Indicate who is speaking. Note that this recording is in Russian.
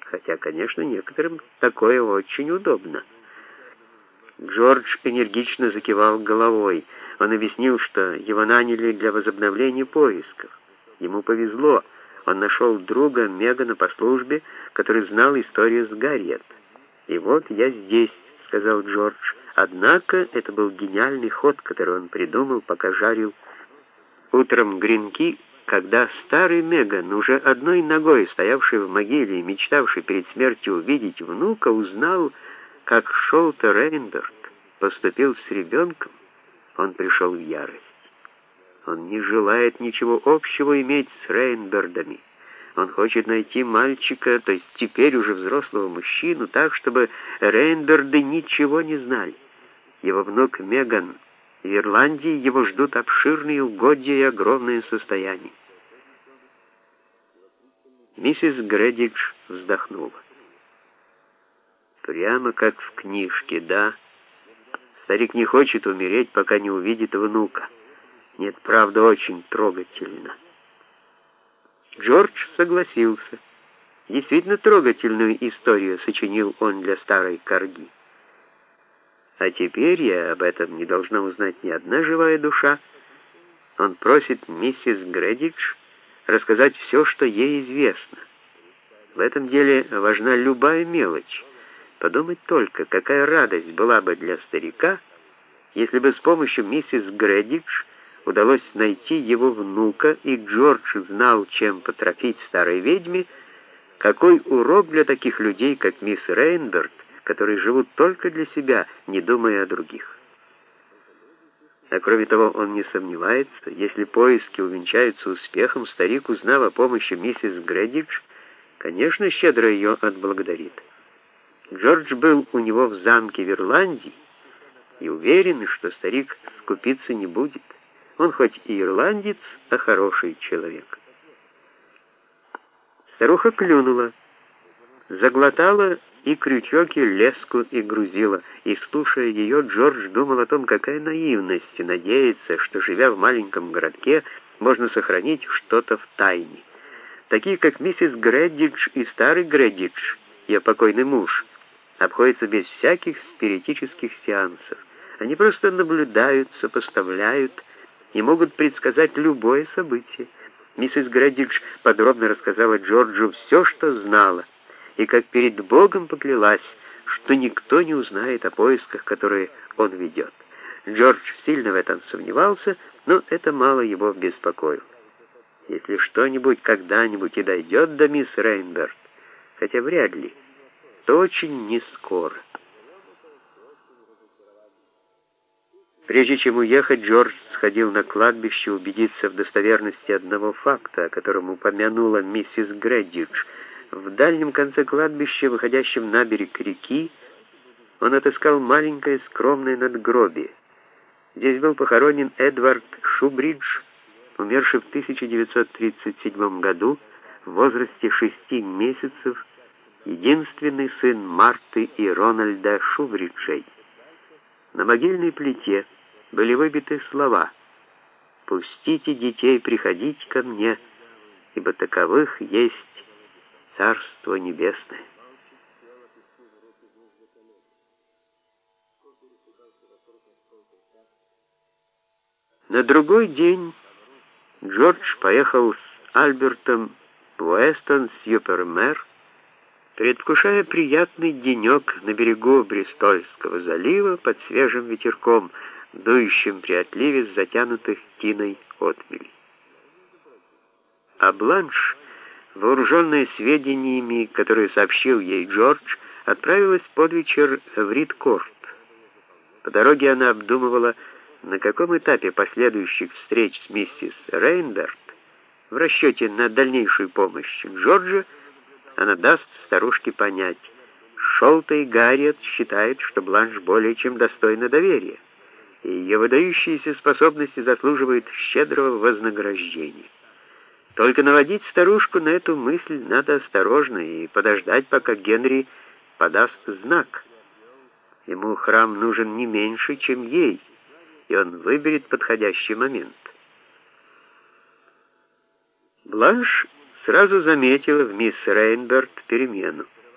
Speaker 1: хотя, конечно, некоторым такое очень удобно. Джордж энергично закивал головой. Он объяснил, что его наняли для возобновления поисков. Ему повезло. Он нашел друга Мегана по службе, который знал историю с Гарриет. «И вот я здесь», — сказал Джордж. Однако это был гениальный ход, который он придумал, пока жарил утром гренки, когда старый Меган, уже одной ногой стоявший в могиле и мечтавший перед смертью увидеть внука, узнал, как Шолте Рейнберт поступил с ребенком. Он пришел в ярость. Он не желает ничего общего иметь с Рейнбердами. Он хочет найти мальчика, то есть теперь уже взрослого мужчину, так, чтобы Рейнберды ничего не знали. Его внук Меган в Ирландии, его ждут обширные угодья и огромное состояние. Миссис Грэдидж вздохнула. Прямо как в книжке, да? Старик не хочет умереть, пока не увидит внука. Нет, правда, очень трогательно. Джордж согласился. Действительно трогательную историю сочинил он для старой корги. А теперь, об этом не должна узнать ни одна живая душа, он просит миссис Грэдидж рассказать все, что ей известно. В этом деле важна любая мелочь. Подумать только, какая радость была бы для старика, если бы с помощью миссис Грэдидж удалось найти его внука, и Джордж знал, чем потропить старой ведьме. Какой урок для таких людей, как мисс Рейнберт, которые живут только для себя, не думая о других. А кроме того, он не сомневается, если поиски увенчаются успехом, старик, узнав о помощи миссис Грэдидж, конечно, щедро ее отблагодарит. Джордж был у него в замке в Ирландии и уверен, что старик скупиться не будет. Он хоть и ирландец, а хороший человек. Старуха клюнула, заглотала и крючок, и леску, и грузила. И, слушая ее, Джордж думал о том, какая наивность надеяться, что, живя в маленьком городке, можно сохранить что-то в тайне. Такие, как миссис Грэдидж и старый Грэдидж, ее покойный муж, обходятся без всяких спиритических сеансов. Они просто наблюдают, сопоставляют и могут предсказать любое событие. Миссис Грэдидж подробно рассказала Джорджу все, что знала, и как перед Богом поклялась, что никто не узнает о поисках, которые он ведет. Джордж сильно в этом сомневался, но это мало его беспокоило. Если что-нибудь когда-нибудь и дойдет до мисс Рейнберт, хотя вряд ли, то очень не скоро. Прежде чем уехать, Джордж сходил на кладбище убедиться в достоверности одного факта, о котором упомянула миссис Грэдидж. В дальнем конце кладбища, выходящем на берег реки, он отыскал маленькое скромное надгробие. Здесь был похоронен Эдвард Шубридж, умерший в 1937 году в возрасте 6 месяцев, единственный сын Марты и Рональда Шубриджей. На могильной плите были выбиты слова: «Пустите детей приходить ко мне, ибо таковых есть Царство Небесное». На другой день Джордж поехал с Альбертом в Уэстон-сюпер-Мэр, предвкушая приятный денек на берегу Бристольского залива под свежим ветерком, дующим при отливе с затянутых тиной отмелей. А Бланш, вооруженная сведениями, которые сообщил ей Джордж, отправилась под вечер в Ридкорт. По дороге она обдумывала, на каком этапе последующих встреч с миссис Рейнберт в расчете на дальнейшую помощь Джорджа она даст старушке понять: Шолте и Гарриет считают, что Бланш более чем достойна доверия, и ее выдающиеся способности заслуживают щедрого вознаграждения. Только наводить старушку на эту мысль надо осторожно и подождать, пока Генри подаст знак. Ему храм нужен не меньше, чем ей, и он выберет подходящий момент. Бланш сразу заметила в мисс Рейнберт перемену.